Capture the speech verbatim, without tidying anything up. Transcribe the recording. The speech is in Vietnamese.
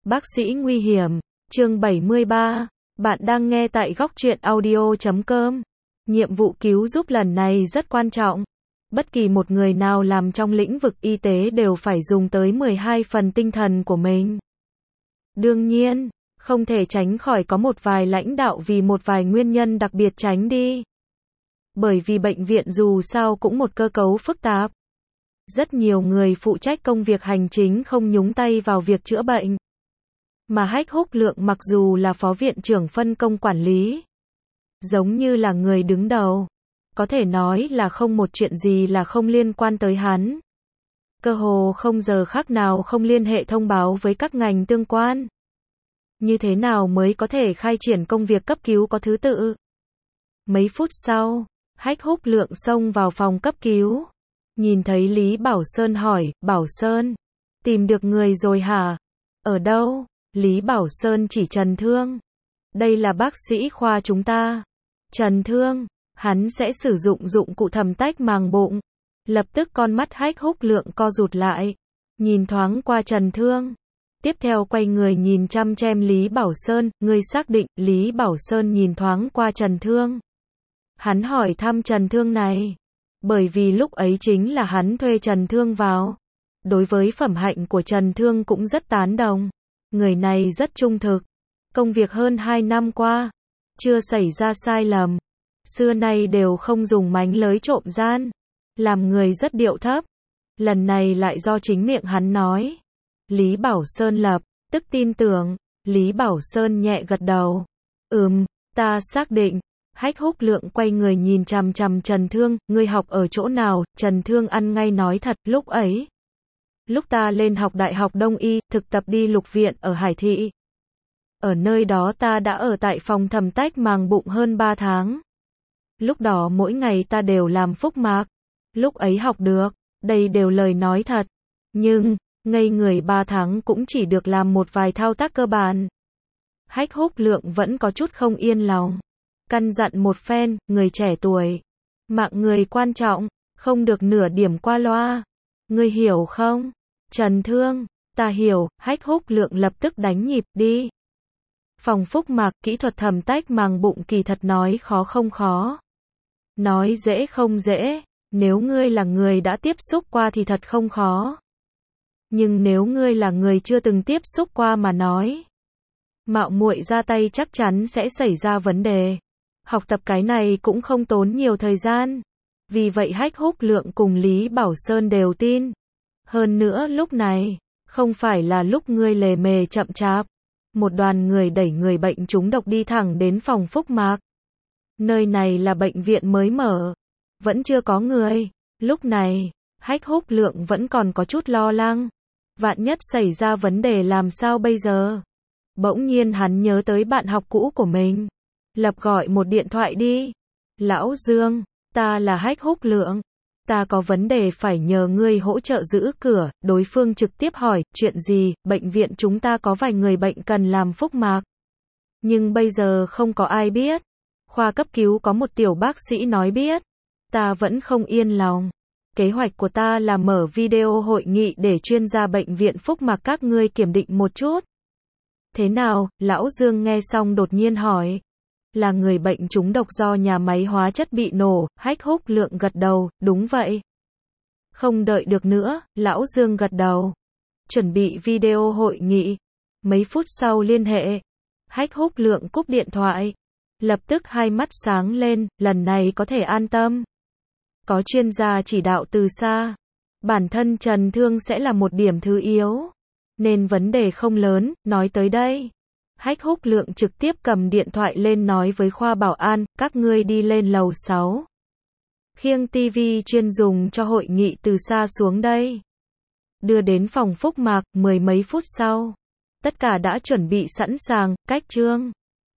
Bác sĩ nguy hiểm, chương bảy mươi ba. Bạn đang nghe tại góc truyện audio chấm com. Nhiệm vụ cứu giúp lần này rất quan trọng. Bất kỳ một người nào làm trong lĩnh vực y tế đều phải dùng tới mười hai phần tinh thần của mình. Đương nhiên, không thể tránh khỏi có một vài lãnh đạo vì một vài nguyên nhân đặc biệt tránh đi. Bởi vì bệnh viện dù sao cũng một cơ cấu phức tạp. Rất nhiều người phụ trách công việc hành chính không nhúng tay vào việc chữa bệnh. Mà Hách Húc Lượng mặc dù là phó viện trưởng phân công quản lý, giống như là người đứng đầu, có thể nói là không một chuyện gì là không liên quan tới hắn. Cơ hồ không giờ khắc nào không liên hệ thông báo với các ngành tương quan. Như thế nào mới có thể khai triển công việc cấp cứu có thứ tự? Mấy phút sau, Hách Húc Lượng xông vào phòng cấp cứu. Nhìn thấy Lý Bảo Sơn hỏi, Bảo Sơn, tìm được người rồi hả? Ở đâu? Lý Bảo Sơn chỉ Trần Thương. Đây là bác sĩ khoa chúng ta. Trần Thương, hắn sẽ sử dụng dụng cụ thẩm tách màng bụng. Lập tức con mắt Hách Húc Lượng co rụt lại. Nhìn thoáng qua Trần Thương. Tiếp theo quay người nhìn chăm chăm Lý Bảo Sơn, người xác định. Lý Bảo Sơn nhìn thoáng qua Trần Thương. Hắn hỏi thăm Trần Thương này. Bởi vì lúc ấy chính là hắn thuê Trần Thương vào. Đối với phẩm hạnh của Trần Thương cũng rất tán đồng. Người này rất trung thực. Công việc hơn hai năm qua, chưa xảy ra sai lầm. Xưa nay đều không dùng mánh lới trộm gian. Làm người rất điệu thấp. Lần này lại do chính miệng hắn nói. Lý Bảo Sơn lập tức tin tưởng. Lý Bảo Sơn nhẹ gật đầu. Ừm, ta xác định. Hách Húc Lượng quay người nhìn chằm chằm Trần Thương, ngươi học ở chỗ nào? Trần Thương ăn ngay nói thật, lúc ấy. Lúc ta lên học Đại học Đông Y, thực tập đi Lục Viện ở Hải Thị. Ở nơi đó ta đã ở tại phòng thẩm tách màng bụng hơn ba tháng. Lúc đó mỗi ngày ta đều làm phúc mạc. Lúc ấy học được, đây đều lời nói thật. Nhưng, ngây người ba tháng cũng chỉ được làm một vài thao tác cơ bản. Hách Húc Lượng vẫn có chút không yên lòng. Căn dặn một phen, người trẻ tuổi. Mạng người quan trọng, không được nửa điểm qua loa. Ngươi hiểu không? Trần Thương, ta hiểu. Hách Húc Lượng lập tức đánh nhịp, đi. Phòng phúc mạc, kỹ thuật thẩm tách màng bụng kỳ thật nói khó không khó. Nói dễ không dễ, nếu ngươi là người đã tiếp xúc qua thì thật không khó. Nhưng nếu ngươi là người chưa từng tiếp xúc qua mà nói, mạo muội ra tay chắc chắn sẽ xảy ra vấn đề. Học tập cái này cũng không tốn nhiều thời gian. Vì vậy Hách Húc Lượng cùng Lý Bảo Sơn đều tin. Hơn nữa lúc này, không phải là lúc ngươi lề mề chậm chạp. Một đoàn người đẩy người bệnh trúng độc đi thẳng đến phòng phúc mạc. Nơi này là bệnh viện mới mở. Vẫn chưa có người. Lúc này, Hách Húc Lượng vẫn còn có chút lo lắng. Vạn nhất xảy ra vấn đề làm sao bây giờ? Bỗng nhiên hắn nhớ tới bạn học cũ của mình. Lập gọi một điện thoại đi. Lão Dương, ta là Hách Húc Lượng. Ta có vấn đề phải nhờ ngươi hỗ trợ giữ cửa. Đối phương trực tiếp hỏi, chuyện gì? Bệnh viện chúng ta có vài người bệnh cần làm phúc mạc. Nhưng bây giờ không có ai biết. Khoa cấp cứu có một tiểu bác sĩ nói biết. Ta vẫn không yên lòng. Kế hoạch của ta là mở video hội nghị để chuyên gia bệnh viện phúc mạc các ngươi kiểm định một chút. Thế nào? Lão Dương nghe xong đột nhiên hỏi. Là người bệnh trúng độc do nhà máy hóa chất bị nổ. Hách Húc Lượng gật đầu, đúng vậy. Không đợi được nữa, Lão Dương gật đầu. Chuẩn bị video hội nghị. Mấy phút sau liên hệ. Hách Húc Lượng cúp điện thoại. Lập tức hai mắt sáng lên, lần này có thể an tâm. Có chuyên gia chỉ đạo từ xa. Bản thân Trần Thương sẽ là một điểm thứ yếu. Nên vấn đề không lớn, nói tới đây. Hách Húc Lượng trực tiếp cầm điện thoại lên nói với khoa bảo an, các ngươi đi lên lầu sáu. Khiêng tivi chuyên dùng cho hội nghị từ xa xuống đây. Đưa đến phòng phúc mạc, mười mấy phút sau. Tất cả đã chuẩn bị sẵn sàng, cách chương.